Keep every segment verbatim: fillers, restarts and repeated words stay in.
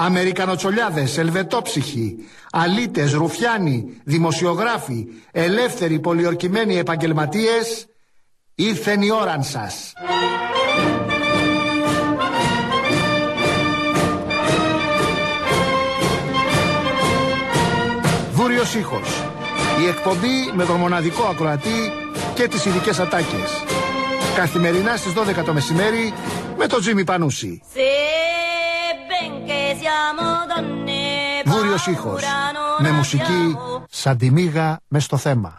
Αμερικανοτσολιάδες, ελβετόψυχοι, αλήτες, ρουφιάνοι, δημοσιογράφοι, ελεύθεροι πολιορκημένοι επαγγελματίες, ήρθεν η ώραν σας. Βούριος ήχος. Η εκπομπή με τον μοναδικό ακροατή και τις ειδικές ατάκες. Καθημερινά στις δώδεκα το μεσημέρι με τον Τζίμι Πανούση. Βούριος ήχος. Με μουσική σαν τη μύγα μες στο θέμα.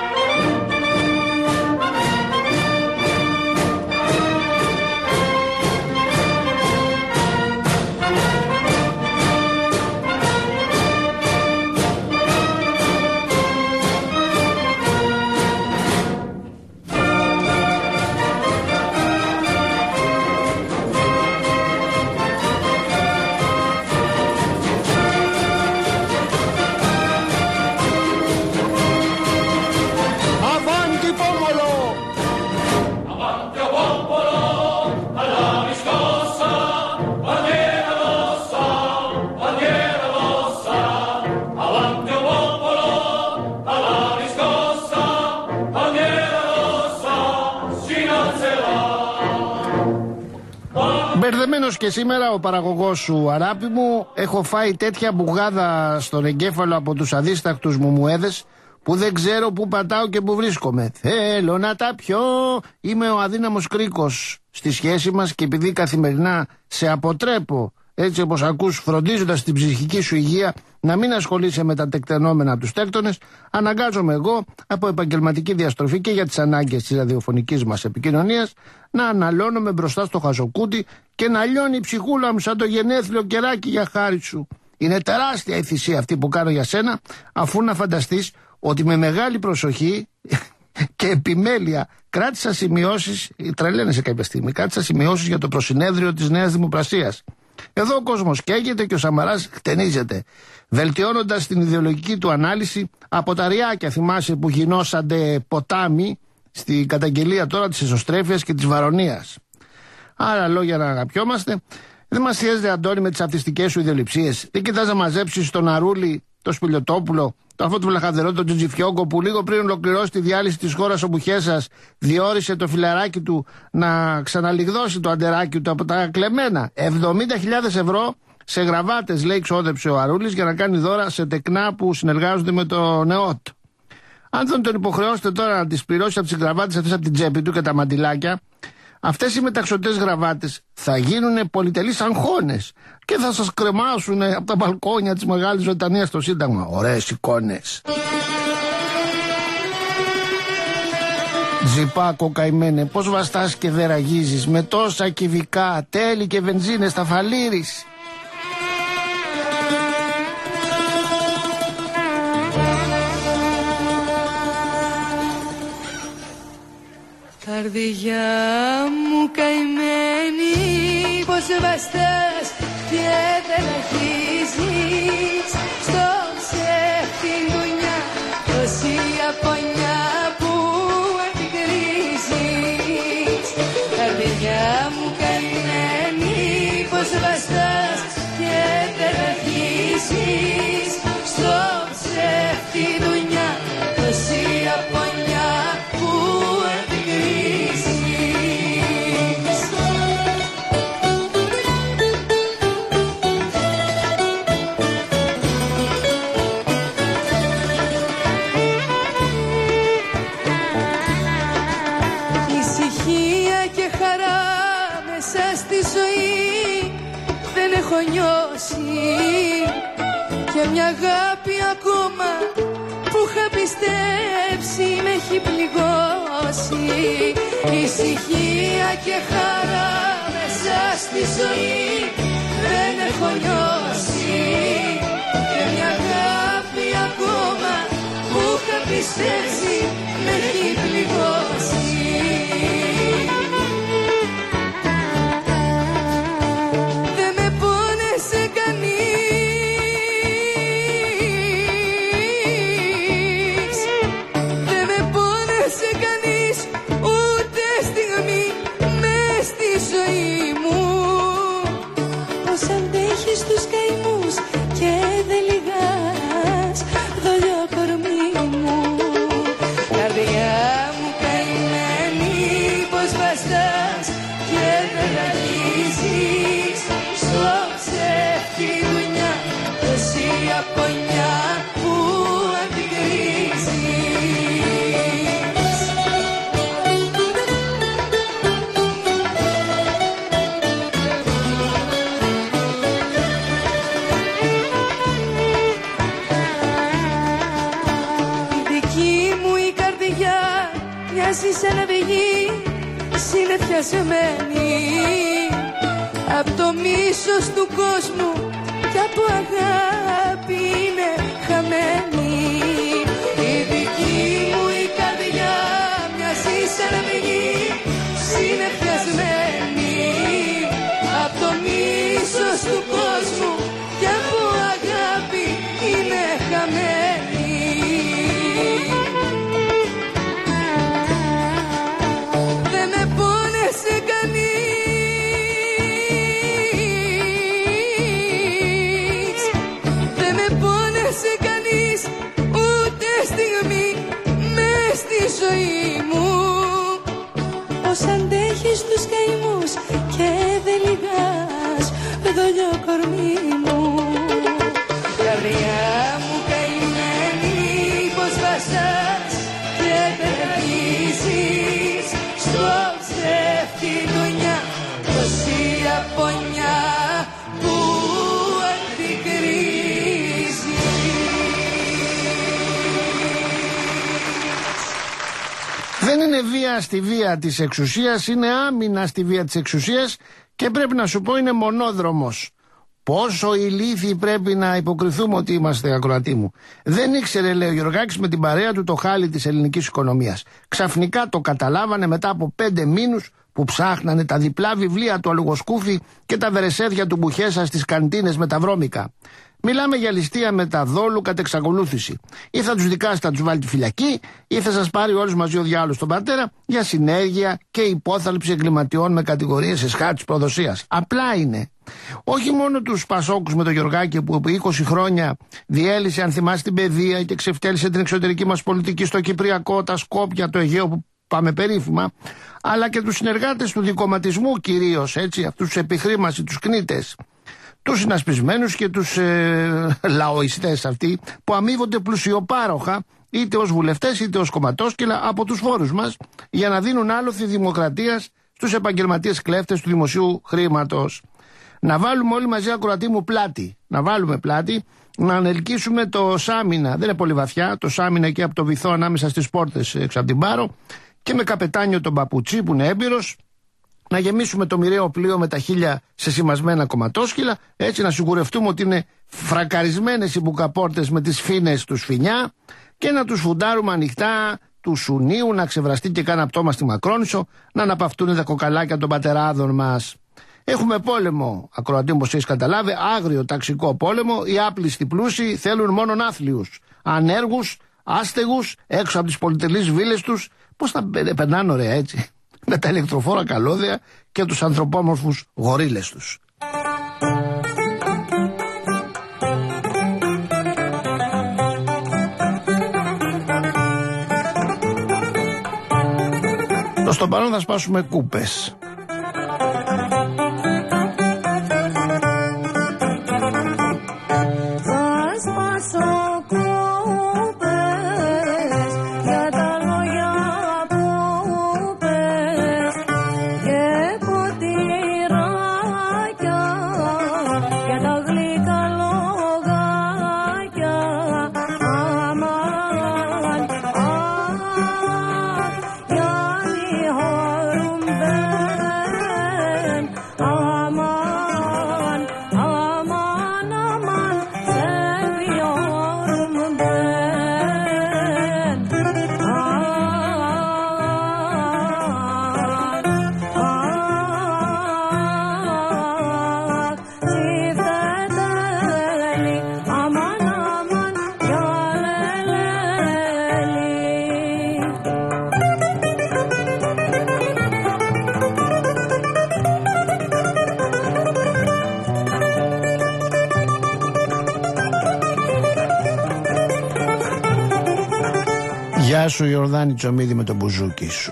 Μπερδεμένος και σήμερα ο παραγωγός σου, Αράπη μου, έχω φάει τέτοια μπουγάδα στον εγκέφαλο από τους αδίστακτους μου μουέδες που δεν ξέρω που πατάω και που βρίσκομαι. Θέλω να τα πιω. Είμαι ο αδύναμος κρίκος στη σχέση μας και επειδή καθημερινά σε αποτρέπω, έτσι όπως ακούς, φροντίζοντας την ψυχική σου υγεία να μην ασχολείσαι με τα τεκτενόμενα τους τέκτονες, αναγκάζομαι εγώ από επαγγελματική διαστροφή και για τις ανάγκες της ραδιοφωνικής μας επικοινωνίας να αναλώνομαι μπροστά στο χαζοκούτι και να λιώνει η ψυχούλα μου σαν το γενέθλιο κεράκι για χάρη σου. Είναι τεράστια η θυσία αυτή που κάνω για σένα, αφού να φανταστείς ότι με μεγάλη προσοχή και επιμέλεια κράτησα σημειώσεις, τρελαίνεσαι κάποια στιγμή, κράτησα σημειώσεις για το προσυνέδριο της Νέας Δημοπρασίας. Εδώ ο κόσμος καίγεται και ο Σαμαράς χτενίζεται, βελτιώνοντας την ιδεολογική του ανάλυση από τα ριάκια, θυμάσαι, που γινώσανται ποτάμι στην καταγγελία τώρα της εσωστρέφειας και της βαρωνίας. Άρα λόγια να αγαπιόμαστε. Δεν μας σιέζεται, Αντώνη, με τις αυτιστικές σου ιδεολειψίες. Δεν κοιτάς να μαζέψεις τον Αρούλη, τον Σπηλιοτόπουλο, το αυτό του Βλαχαδερό, τον Τζιτζιφιόγκο, που λίγο πριν ολοκληρώσει τη διάλυση της χώρας ο Μπουχέσας διόρισε το φιλαράκι του να ξαναλιγδώσει το αντεράκι του από τα κλεμμένα. εβδομήντα χιλιάδες ευρώ σε γραβάτες, λέει, ξόδεψε ο Αρούλης για να κάνει δώρα σε τεκνά που συνεργάζονται με το ΝΕΟΤ. Αν δεν τον υποχρεώσετε τώρα να τις πληρώσει από τις γραβάτες αυτές από την τσέπη του και τα μαντιλάκια, αυτές οι μεταξωτές γραβάτες θα γίνουν πολυτελείς αγχώνες και θα σας κρεμάσουν από τα μπαλκόνια της Μεγάλης Βρετανίας στο Σύνταγμα. Ωραίες εικόνες. Τζιπάκο καημένε, πώς βαστάς και δεν ραγίζεις με τόσα κυβικά, τέλη και βενζίνες θα φαλείρεις. Καρδιά μου καημένη, πως βαστάς και δεν αρχίζεις στο ψεύτη δουλειά, τόση απονιά που επικρίζεις. Καρδιά μου καημένη, πως βαστάς και δεν αρχίζεις στο ψεύτη δουλειά, τόση απονιά που έχω νιώσει και μια αγάπη ακόμα που είχα πιστέψει με έχει πληγώσει. Ησυχία και χαρά μέσα στη ζωή δεν έχω νιώσει και μια αγάπη ακόμα που είχα πιστέψει με έχει πληγώσει. Τους καημένους ψεύτη δουλειά, τόση απονιά που αντικρίζεις. Μοιάζει σαν αυγή συνεφιασμένη απ' το μίσος του κόσμου κι από αγάπη είναι χαμένη. Η δική μου η καρδιά μοιάζει σαν αυγή συνεφιασμένη απ' το μίσος του κόσμου κι από αγάπη είναι χαμένη. Ζωή μου, πως αντέχεις τους καημούς και δεν λυγάς δόλιο κορμί μου. Καρδιά μου καημένη, πως βασάς και τερματίζεις στο ψεύτη δουνιά, τόση απονιά που αντικρίζεις. Δεν είναι βία στη βία της εξουσίας, είναι άμυνα στη βία της εξουσίας και πρέπει να σου πω είναι μονόδρομος. Πόσο ηλίθιοι πρέπει να υποκριθούμε ότι είμαστε, ακροατή μου. Δεν ήξερε, λέει ο Γεωργάκης, με την παρέα του το χάλι της ελληνικής οικονομίας. Ξαφνικά το καταλάβανε μετά από πέντε μήνους που ψάχνανε τα διπλά βιβλία του Αλογοσκούφη και τα βερεσέδια του Μπουχέσα στις καντίνες με τα βρώμικα. Μιλάμε για ληστεία με τα δόλου κατ' εξακολούθηση. Ή θα τους δικάσει, θα τους βάλει τη φυλακή, ή θα σας πάρει όλους μαζί ο διάολος στον πατέρα για συνέργεια και υπόθαλψη εγκληματιών με κατηγορίες εσχάτης προδοσίας. Απλά είναι. Όχι μόνο τους Πασόκους με τον Γεωργάκη που επί είκοσι χρόνια διέλυσε, αν θυμάσαι, την παιδεία και ξεφτέλησε την εξωτερική μας πολιτική στο Κυπριακό, τα Σκόπια, το Αιγαίο που πάμε περίφημα, αλλά και τους συνεργάτες του δικομματισμού κυρίως, έτσι, αυτούς τους επιχρήμαση, τους κνίτες, τους συνασπισμένους και τους ε, λαοιστές αυτοί που αμείβονται πλουσιοπάροχα είτε ως βουλευτές είτε ως κομματόσκυλα από τους φόρους μας για να δίνουν άλοθη δημοκρατίας στους επαγγελματίες κλέφτες του δημοσίου χρήματος. Να βάλουμε όλοι μαζί, ακροατή μου, πλάτη. Να βάλουμε πλάτη, να ανελκύσουμε το Σάμινα. Δεν είναι πολύ βαθιά, το Σάμινα εκεί από το βυθό ανάμεσα στις πόρτες έξω από την Πάρο και με καπετάνιο τον Παπουτσί που είναι έμπειρος. Να γεμίσουμε το μοιραίο πλοίο με τα χίλια σε σημασμένα κομματόσκυλα, έτσι να σιγουρευτούμε ότι είναι φρακαρισμένες οι μπουκαπόρτες με τις φίνες του σφινιά και να τους φουντάρουμε ανοιχτά του Σουνίου, να ξεβραστεί και κάνα πτώμα στη Μακρόνισσο, να αναπαυτούν τα κοκαλάκια των πατεράδων μας. Έχουμε πόλεμο, ακροατή μου, όπως έχεις καταλάβει, άγριο ταξικό πόλεμο. Οι άπλιστοι πλούσιοι θέλουν μόνον άθλιους, ανέργους, άστεγους, έξω από τις πολυτελείς βίλες τους. Πώς θα περνάνε ωραία έτσι, με τα ηλεκτροφόρα καλώδια και τους ανθρωπόμορφους γορίλες τους. Στο παρόν θα σπάσουμε κούπες. Γεια σου Ιορδάνη Τσομίδη με το μπουζούκι σου.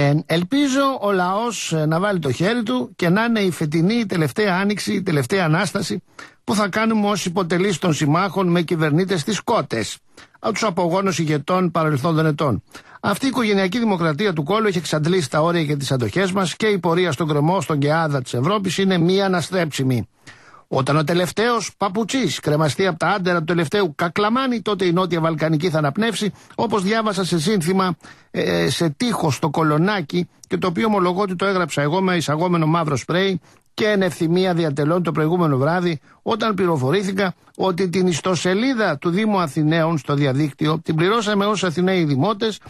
Ε, ελπίζω ο λαός να βάλει το χέρι του και να είναι η φετινή, η τελευταία άνοιξη, η τελευταία ανάσταση που θα κάνουμε ως υποτελείς των συμμάχων με κυβερνήτες στις κότες, από τους απογόνους ηγετών παρελθόντων ετών. Αυτή η οικογενειακή δημοκρατία του κόλου έχει εξαντλήσει τα όρια και τις αντοχές μας και η πορεία στον κρεμό, στον κεάδα της Ευρώπης είναι μία αναστρέψιμη. Όταν ο τελευταίος παπουτσής κρεμαστεί από τα άντερα του τελευταίου κακλαμάνι, τότε η Νότια Βαλκανική θα αναπνεύσει, όπως διάβασα σε σύνθημα ε, σε τείχος στο Κολονάκι, και το οποίο ομολογώ ότι το έγραψα εγώ με εισαγόμενο μαύρο σπρέι και εν ευθυμία διατελών το προηγούμενο βράδυ, όταν πληροφορήθηκα ότι την ιστοσελίδα του Δήμου Αθηναίων στο διαδίκτυο την πληρώσαμε ως Αθηναίοι δημότες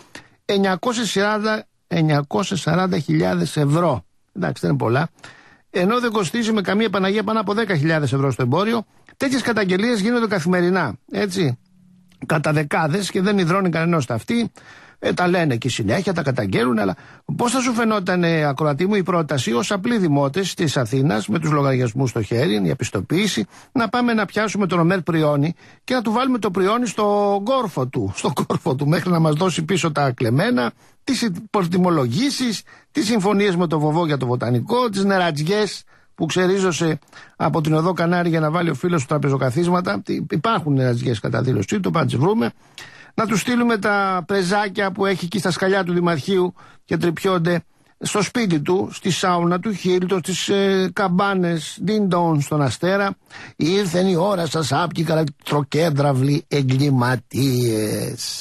εννιακόσιες σαράντα χιλιάδες ευρώ. Εντάξει, δεν είναι πολλά. Ενώ δεν κοστίζει με καμία Παναγία πάνω από δέκα χιλιάδες ευρώ στο εμπόριο. Τέτοιες καταγγελίες γίνονται καθημερινά, έτσι, κατά δεκάδες, και δεν υδρώνει κανένας τα αυτή. Ε, τα λένε και συνέχεια, τα καταγγέλουν, αλλά πώς θα σου φαινόταν, ε, ακροατή μου, η πρόταση ως απλοί δημότες της Αθήνας, με τους λογαριασμούς στο χέρι, η επιστοποίηση, να πάμε να πιάσουμε τον Ομέρ Πριώνη και να του βάλουμε το Πριώνη στο κόρφο του, στο κόρφο του, μέχρι να μας δώσει πίσω τα κλεμμένα, τις υποτιμολογήσεις, τις συμφωνίες με το βοβό για το βοτανικό, τις νερατζιές που ξερίζωσε από την οδό Κανάρη για να βάλει ο φίλος του τραπεζοκαθίσματα. Υπάρχουν νερατζιές κατά δήλωσή του, πάντα τις βρούμε. Να του στείλουμε τα πρεζάκια που έχει εκεί στα σκαλιά του Δημαρχείου και τρυπιόνται στο σπίτι του, στη σάουνα του Χίλτον, στις ε, καμπάνες Ντιντόν στον Αστέρα. Ήρθε η ώρα σας, άπιοι καλατροκέντραυλοι εγκληματίες.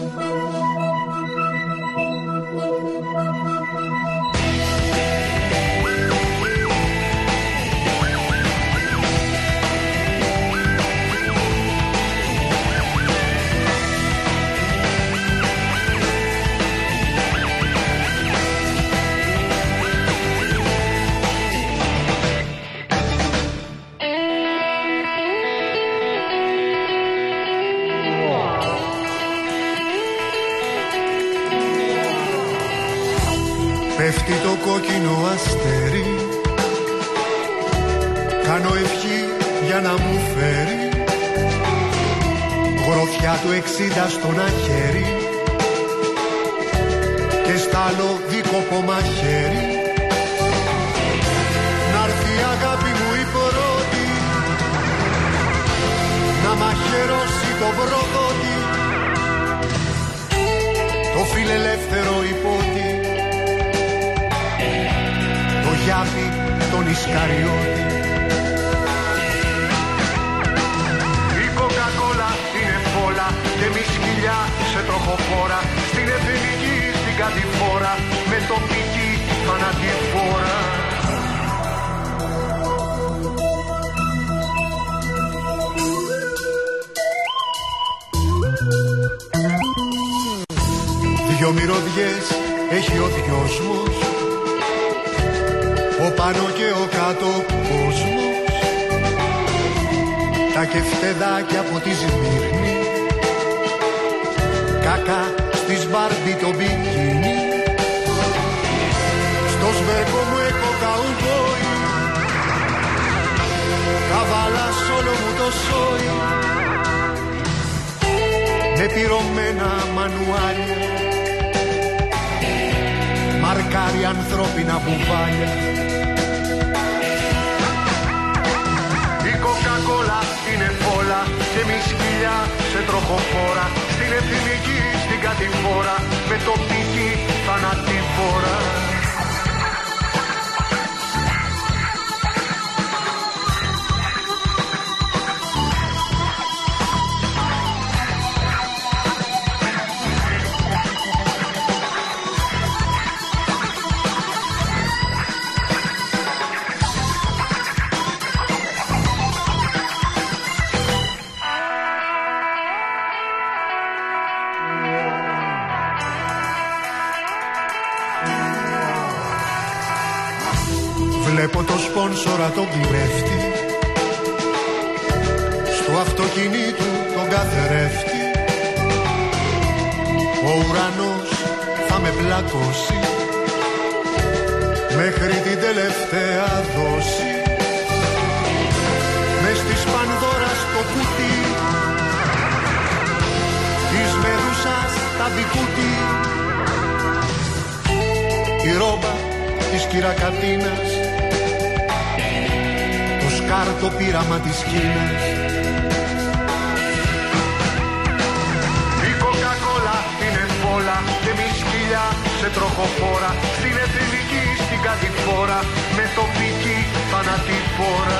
Πέφτει το κόκκινο αστέρι, κάνω ευχή για να μου φέρει γροθιά του εξήντα στον αχέρι και στάλο δίκοπο μαχαίρι. Να'ρθεί η αγάπη μου η πρώτη, να μαχαιρώσει το προδότη, το φιλελεύθερο υπότι, το Γιάπη τον Ισκαριώτη. Η κοκακόλα είναι φόλα και μη σκυλιά σε τροχοφόρα, στην εθνική στην κατηφόρα με τοπική φανατηφόρα. Δυο μυρωδιές έχει ο δυόσμος, ο πάνω και ο κάτω κόσμος, τα κεφτεδάκια από τη Σμύρνη, κακά στις Μπάρμπι το μπικίνι, στο σβέρκο μου έχω καουμπόι, καβάλα σ' όλο μου το σόι, με πυρωμένα μανουάλια, μαρκάρι ανθρώπινα μπουβάλια. Η κοκακόλα είναι φόλα και μη σκυλιά σε τροχοφόρα, στην εθνική στην κατηφόρα με τοπική θανατηφόρα. Βλέπω το σπόνσορα τον κλέφτη, στο αυτοκίνητο τον καθρέφτη, ο ουρανός θα με πλακώσει μέχρι την τελευταία δόση, μες της Πανδώρας το κουτί, της Μεδούσας τα μπικούτι, η ρόμπα της κυρακατίνας, το σκάρτο πείραμα της Κίνας. Η κοκακόλα την εμβόλα και μη σκυλιά σε τροχοφόρα, στην εθνική στην κατηφόρα, με τοπική θανατηφόρα.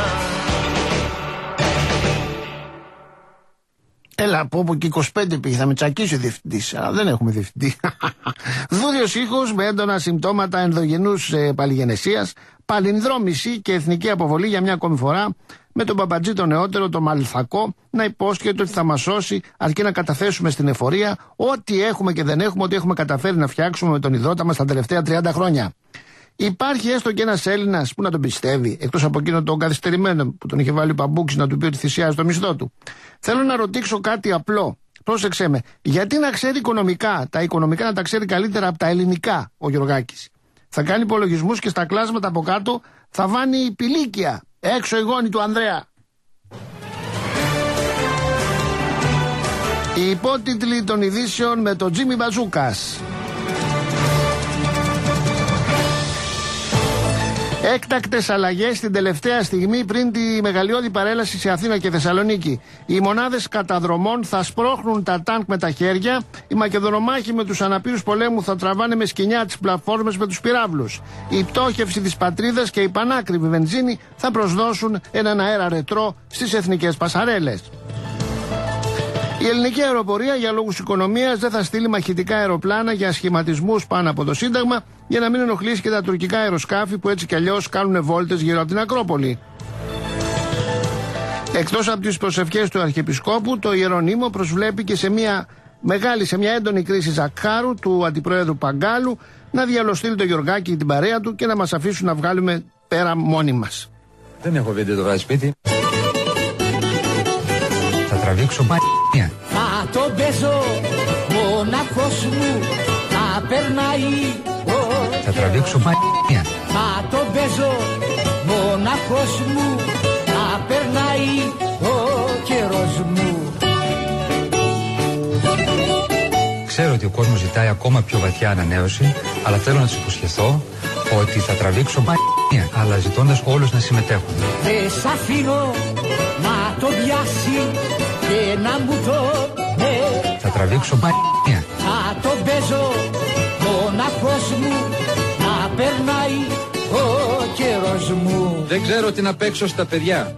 Έλα, από όπου και είκοσι πέντε πήγε, θα με τσακίσει ο διευθυντής, αλλά δεν έχουμε διευθυντή. Δούδιος ήχος με έντονα συμπτώματα ενδογενούς ε, παλιγενεσίας, παλινδρόμηση και εθνική αποβολή για μια ακόμη φορά, με τον Παπατζή τον νεότερο, τον Μαλθακό, να υπόσχεται ότι θα μας σώσει αρκεί να καταθέσουμε στην εφορία ό,τι έχουμε και δεν έχουμε, ό,τι έχουμε καταφέρει να φτιάξουμε με τον υδρότα μας τα τελευταία τριάντα χρόνια. Υπάρχει έστω και ένας Έλληνας που να τον πιστεύει, εκτός από εκείνον τον καθυστερημένο που τον είχε βάλει ο Παμπούκης να του πει ότι θυσιάζει το μισθό του. Θέλω να ρωτήσω κάτι απλό. Πρόσεξε με. Γιατί να ξέρει οικονομικά, τα οικονομικά να τα ξέρει καλύτερα από τα ελληνικά ο Γιωργάκης. Θα κάνει υπολογισμούς και στα κλάσματα από κάτω θα βάνει πηλίκια. Έξω η γόνη του Ανδρέα. Οι υπότιτλοι των ειδήσεων με τον Τζίμι Μπαζούκας. Έκτακτες αλλαγές την τελευταία στιγμή πριν τη μεγαλειώδη παρέλαση σε Αθήνα και Θεσσαλονίκη. Οι μονάδες καταδρομών θα σπρώχνουν τα τάνκ με τα χέρια. Οι μακεδονομάχοι με τους αναπήρους πολέμου θα τραβάνε με σκοινιά τις πλατφόρμες με τους πυράβλους. Η πτώχευση της πατρίδας και η πανάκριβη βενζίνη θα προσδώσουν έναν αέρα ρετρό στις εθνικές πασαρέλες. Η ελληνική αεροπορία για λόγους οικονομίας δεν θα στείλει μαχητικά αεροπλάνα για σχηματισμούς πάνω από το Σύνταγμα για να μην ενοχλήσει και τα τουρκικά αεροσκάφη που έτσι κι αλλιώς κάνουν βόλτες γύρω από την Ακρόπολη. Εκτός από τις προσευχές του Αρχιεπισκόπου, το Ιερονύμο προσβλέπει και σε μια μεγάλη, σε μια έντονη κρίση Ζακχάρου, του Αντιπρόεδρου Παγκάλου, να διαλωστείλει το Γιωργάκη και την παρέα του και να μας αφήσουν να βγάλουμε πέρα μόνοι μας. Δεν έχω βίντεο το βράδυ σπίτι. Θα τραβήξω π***ια. Θα το παίζω μοναχός μου, θα περνάει. Θα τραβήξω π***ια. Θα το παίζω μοναχός μου, θα περνάει ο καιρός μου. Ξέρω ότι ο κόσμος ζητάει ακόμα πιο βαθιά ανανέωση, αλλά θέλω να τους υποσχεθώ ότι θα τραβήξω π***ια, αλλά ζητώντας όλους να συμμετέχουν. Δεν σ' αφήνω να το πιάσει και να μου το ναι. Θα τραβήξω π***ια. Θα το παίζω μοναχός μου, θα περνάει ο καιρός μου. Δεν ξέρω τι να παίξω στα παιδιά.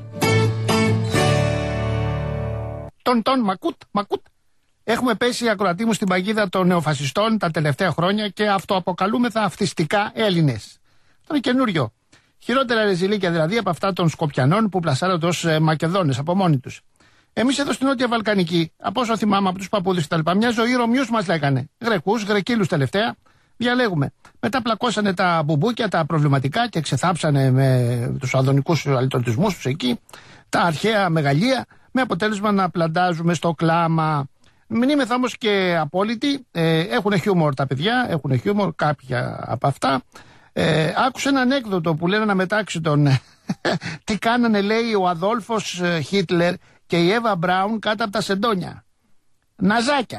Τον τον μακούτ, μακούτ. Έχουμε πέσει ακροατή μου στην παγίδα των νεοφασιστών τα τελευταία χρόνια και αυτοαποκαλούμεθα αυτιστικά Έλληνες. Αυτό είναι καινούριο. Χειρότερα ρεζιλίκια δηλαδή από αυτά των Σκοπιανών που πλασάρονται ως ε, Μακεδόνες από μόνοι τους. Εμείς εδώ στην Νότια Βαλκανική, από όσο θυμάμαι από τους παππούδες κτλ., μια ζωή Ρωμιούς μας λέγανε. Γρεκούς, Γρεκύλους τελευταία. Διαλέγουμε. Μετά πλακώσανε τα μπουμπούκια, τα προβληματικά και ξεθάψανε με τους αδωνικούς αλυτρωτισμούς τους εκεί, τα αρχαία μεγαλεία, με αποτέλεσμα να πλαντάζουμε στο κλάμα. Μην είμαι όμως και απόλυτη. Ε, έχουν χιούμορ τα παιδιά, έχουν χιούμορ κάποια από αυτά. Ε, άκουσα ένα ανέκδοτο που λένε να μετάξει τον. Τι κάνανε, λέει, ο Αδόλφος Χίτλερ και η Εύα Μπράουν κάτω από τα σεντόνια. Ναζάκια.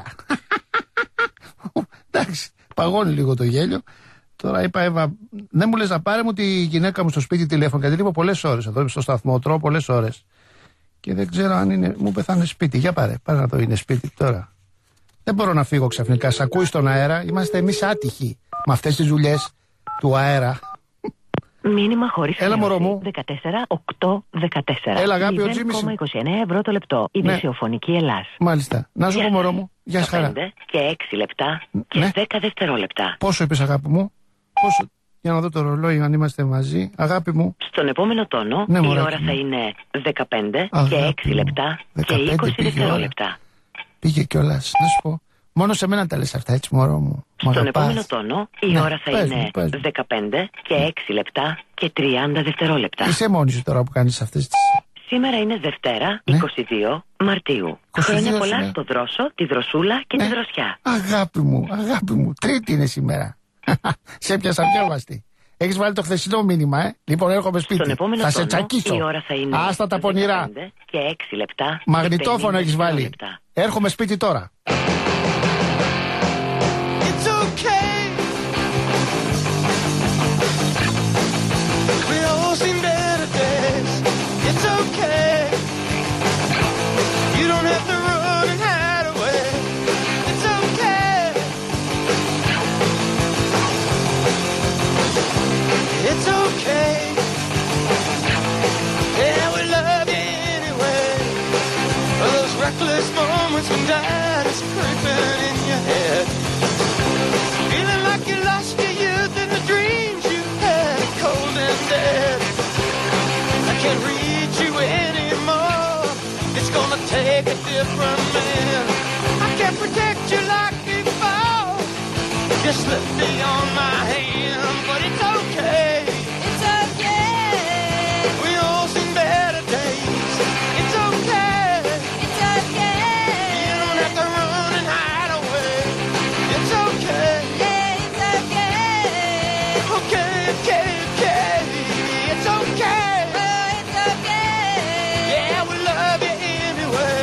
Εντάξει, παγώνει λίγο το γέλιο. Τώρα είπα, Εύα, δεν μου λες να πάρε μου τη γυναίκα μου στο σπίτι τηλέφωνο, γιατί είπα πολλές ώρες εδώ στο σταθμό, τρώω πολλές ώρες. Και δεν ξέρω αν είναι, μου πεθάνε σπίτι. Για πάρε, πάρε να το είναι σπίτι τώρα. Δεν μπορώ να φύγω ξαφνικά. Σ' ακούει στον αέρα. Είμαστε εμείς άτυχοι με αυτές τις δουλειές του αέρα. Μήνυμα χωρίς Έλα, μωρό μου. δεκατέσσερα οκτώ δεκατέσσερα. Έλα, αγάπη, ο Τζίμις. μηδέν κόμμα είκοσι εννέα ευρώ το λεπτό. Η δεσιοφωνική Ελλάς. Μάλιστα. Να σου πω, μωρό μου. Γεια σας, χαρά. πέντε και έξι λεπτά και ναι. δέκα δευτερόλεπτα. Πόσο είπες, αγάπη μου? Πόσο? Για να δω το ρολόι αν είμαστε μαζί. Αγάπη μου. Στον επόμενο τόνο ναι, η μωράκι, ώρα θα είναι δεκαπέντε αγάπη και έξι λεπτά και είκοσι δευτερόλεπτα. Πήγε κιόλας. Να σου πω. Μόνο σε μένα τα λες αυτά, έτσι, μωρό μου. Στον επόμενο τόνο η ναι, ώρα θα πες είναι μου, πες μου. δεκαπέντε και έξι λεπτά και τριάντα δευτερόλεπτα. Είσαι μόνη σου τώρα που κάνεις αυτές τις... Σήμερα είναι Δευτέρα, ναι. είκοσι δύο Μαρτίου. Χρόνια πολλά στο Δρόσο, τη Δροσούλα και ναι. τη Δροσιά. Αγάπη μου, αγάπη μου. Τρίτη είναι σήμερα. Σε πιάσα πιάβαστη. Έχεις βάλει το χθεσινό μήνυμα, ε. Λοιπόν, έρχομαι σπίτι. Στον επόμενο θα τόνο, σε τσακίσω. η ώρα θα είναι άστα τα πονηρά. Και έξι λεπτά. Μαγνητόφωνο έχεις βάλει. Λεπτά. Έρχομαι σπίτι τώρα. It's okay. different man. I can't protect you like before. Just let me on my hand, but it's okay. It's okay. We all seen better days. It's okay. It's okay. You don't have to run and hide away. It's okay. Yeah, it's okay. Okay, okay, okay. It's okay. Oh, it's okay. Yeah, we love you anyway.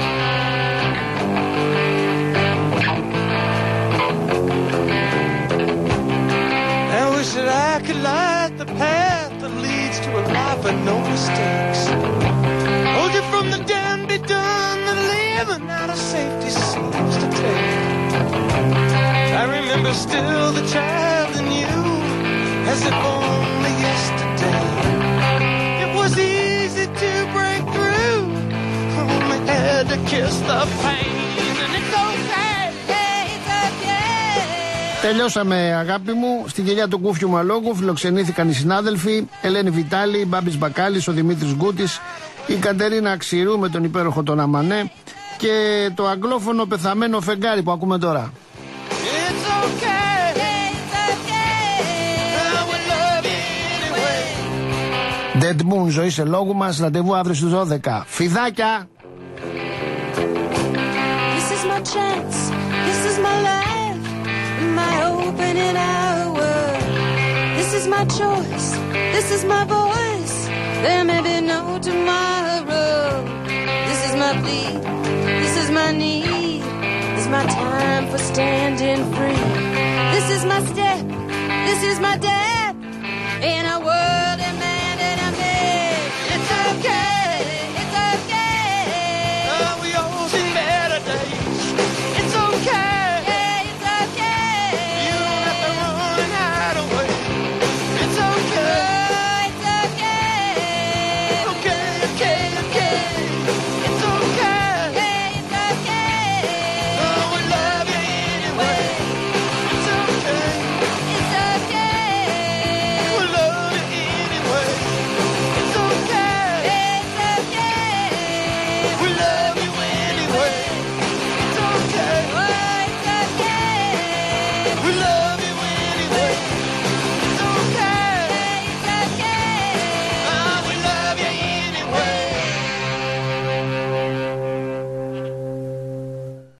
I wish that I could light the path that leads to a life with no mistakes. Hold you from the done be done, the living out of safety seems to take. I remember still the child in you, as if only yesterday. It was easy to break through, only had to kiss the pain, and it's okay. Yeah, it's okay. Τελειώσαμε, αγάπη μου. Στην κοιλιά του Κούφιου Μαλόγου φιλοξενήθηκαν οι συνάδελφοι Ελένη Βιτάλη, Μπάμπης Μπακάλης, ο Δημήτρης Γκούτης, η Κατερίνα Αξιρού με τον υπέροχο τον Αμανέ και το αγγλόφωνο πεθαμένο φεγγάρι που ακούμε τώρα. It's okay. Yeah, it's okay. I will love you anyway. Dead Moon, ζωή σε λόγου μας, ραντεβού αύριο στις δώδεκα. Φιδάκια! This is my chance. This is my life. My opening hour. This is my choice. This is my voice. There may be no tomorrow. This is my plea. This is my need. This is my time for standing free. This is my step. This is my death. In a world